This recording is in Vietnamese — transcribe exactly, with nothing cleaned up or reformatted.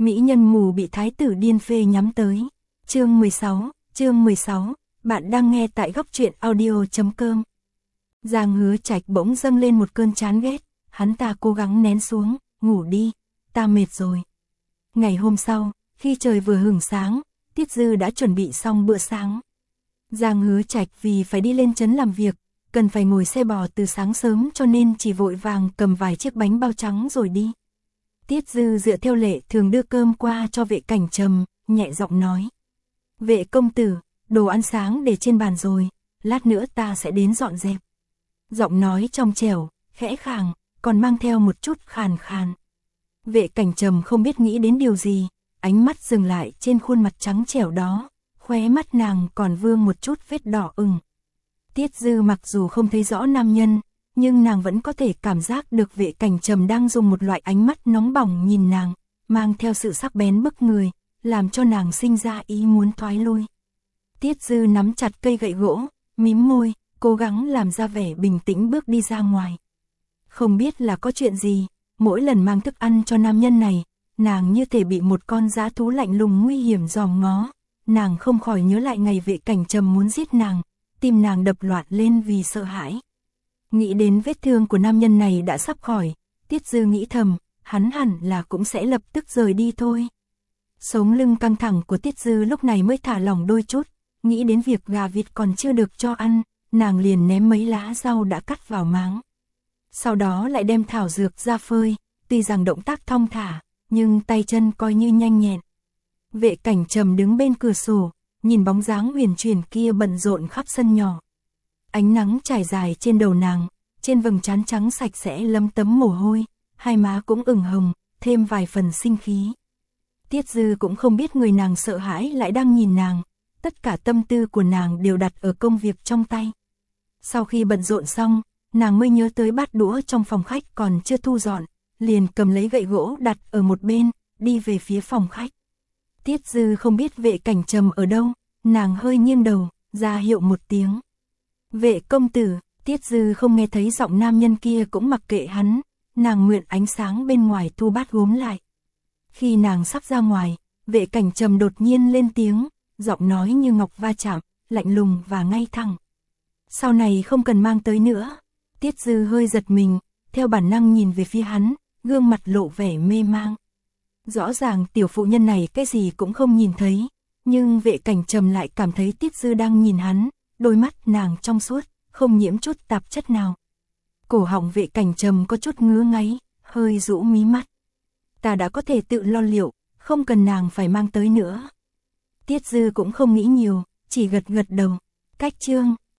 Mỹ nhân mù bị thái tử điên phê nhắm tới. Chương mười sáu, chương mười sáu, bạn đang nghe tại góc truyện audio chấm com. Giang Hứa Trạch bỗng dâng lên một cơn chán ghét, hắn ta cố gắng nén xuống, ngủ đi, ta mệt rồi. Ngày hôm sau, khi trời vừa hửng sáng, Tiết Dư đã chuẩn bị xong bữa sáng. Giang Hứa Trạch vì phải đi lên trấn làm việc, cần phải ngồi xe bò từ sáng sớm cho nên chỉ vội vàng cầm vài chiếc bánh bao trắng rồi đi. Tiết Dư dựa theo lệ thường đưa cơm qua cho Vệ Cảnh Trầm, nhẹ giọng nói. Vệ công tử, đồ ăn sáng để trên bàn rồi, lát nữa ta sẽ đến dọn dẹp. Giọng nói trong trẻo, khẽ khàng, còn mang theo một chút khàn khàn. Vệ Cảnh Trầm không biết nghĩ đến điều gì, ánh mắt dừng lại trên khuôn mặt trắng trẻo đó, khóe mắt nàng còn vương một chút vết đỏ ửng. Tiết Dư mặc dù không thấy rõ nam nhân, nhưng nàng vẫn có thể cảm giác được Vệ Cảnh Trầm đang dùng một loại ánh mắt nóng bỏng nhìn nàng, mang theo sự sắc bén bức người, làm cho nàng sinh ra ý muốn thoái lui. Tiết Dư nắm chặt cây gậy gỗ, mím môi, cố gắng làm ra vẻ bình tĩnh bước đi ra ngoài. Không biết là có chuyện gì, mỗi lần mang thức ăn cho nam nhân này, nàng như thể bị một con dã thú lạnh lùng nguy hiểm dòm ngó, nàng không khỏi nhớ lại ngày Vệ Cảnh Trầm muốn giết nàng, tim nàng đập loạn lên vì sợ hãi. Nghĩ đến vết thương của nam nhân này đã sắp khỏi, Tiết Dư nghĩ thầm, hắn hẳn là cũng sẽ lập tức rời đi thôi. Sống lưng căng thẳng của Tiết Dư lúc này mới thả lỏng đôi chút, nghĩ đến việc gà vịt còn chưa được cho ăn, nàng liền ném mấy lá rau đã cắt vào máng. Sau đó lại đem thảo dược ra phơi, tuy rằng động tác thong thả, nhưng tay chân coi như nhanh nhẹn. Vệ Cảnh Trầm đứng bên cửa sổ, nhìn bóng dáng huyền chuyển kia bận rộn khắp sân nhỏ. Ánh nắng trải dài trên đầu nàng, trên vầng trán trắng sạch sẽ lấm tấm mồ hôi, hai má cũng ửng hồng, thêm vài phần sinh khí. Tiết Dư cũng không biết người nàng sợ hãi lại đang nhìn nàng, tất cả tâm tư của nàng đều đặt ở công việc trong tay. Sau khi bận rộn xong, nàng mới nhớ tới bát đũa trong phòng khách còn chưa thu dọn, liền cầm lấy gậy gỗ đặt ở một bên, đi về phía phòng khách. Tiết Dư không biết Vệ Cảnh Trầm ở đâu, nàng hơi nghiêng đầu, ra hiệu một tiếng. Vệ công tử, Tiết Dư không nghe thấy giọng nam nhân kia cũng mặc kệ hắn, nàng nguyện ánh sáng bên ngoài thu bát gốm lại. Khi nàng sắp ra ngoài, Vệ Cảnh Trầm đột nhiên lên tiếng, giọng nói như ngọc va chạm, lạnh lùng và ngay thẳng. Sau này không cần mang tới nữa. Tiết Dư hơi giật mình, theo bản năng nhìn về phía hắn, gương mặt lộ vẻ mê mang. Rõ ràng tiểu phụ nhân này cái gì cũng không nhìn thấy, nhưng Vệ Cảnh Trầm lại cảm thấy Tiết Dư đang nhìn hắn, đôi mắt nàng trong suốt, không nhiễm chút tạp chất nào. Cổ họng Vệ Cảnh Trầm có chút ngứa ngáy, hơi rũ mí mắt. Ta đã có thể tự lo liệu, không cần nàng phải mang tới nữa. Tiết Dư cũng không nghĩ nhiều, chỉ gật gật đầu. Cách chương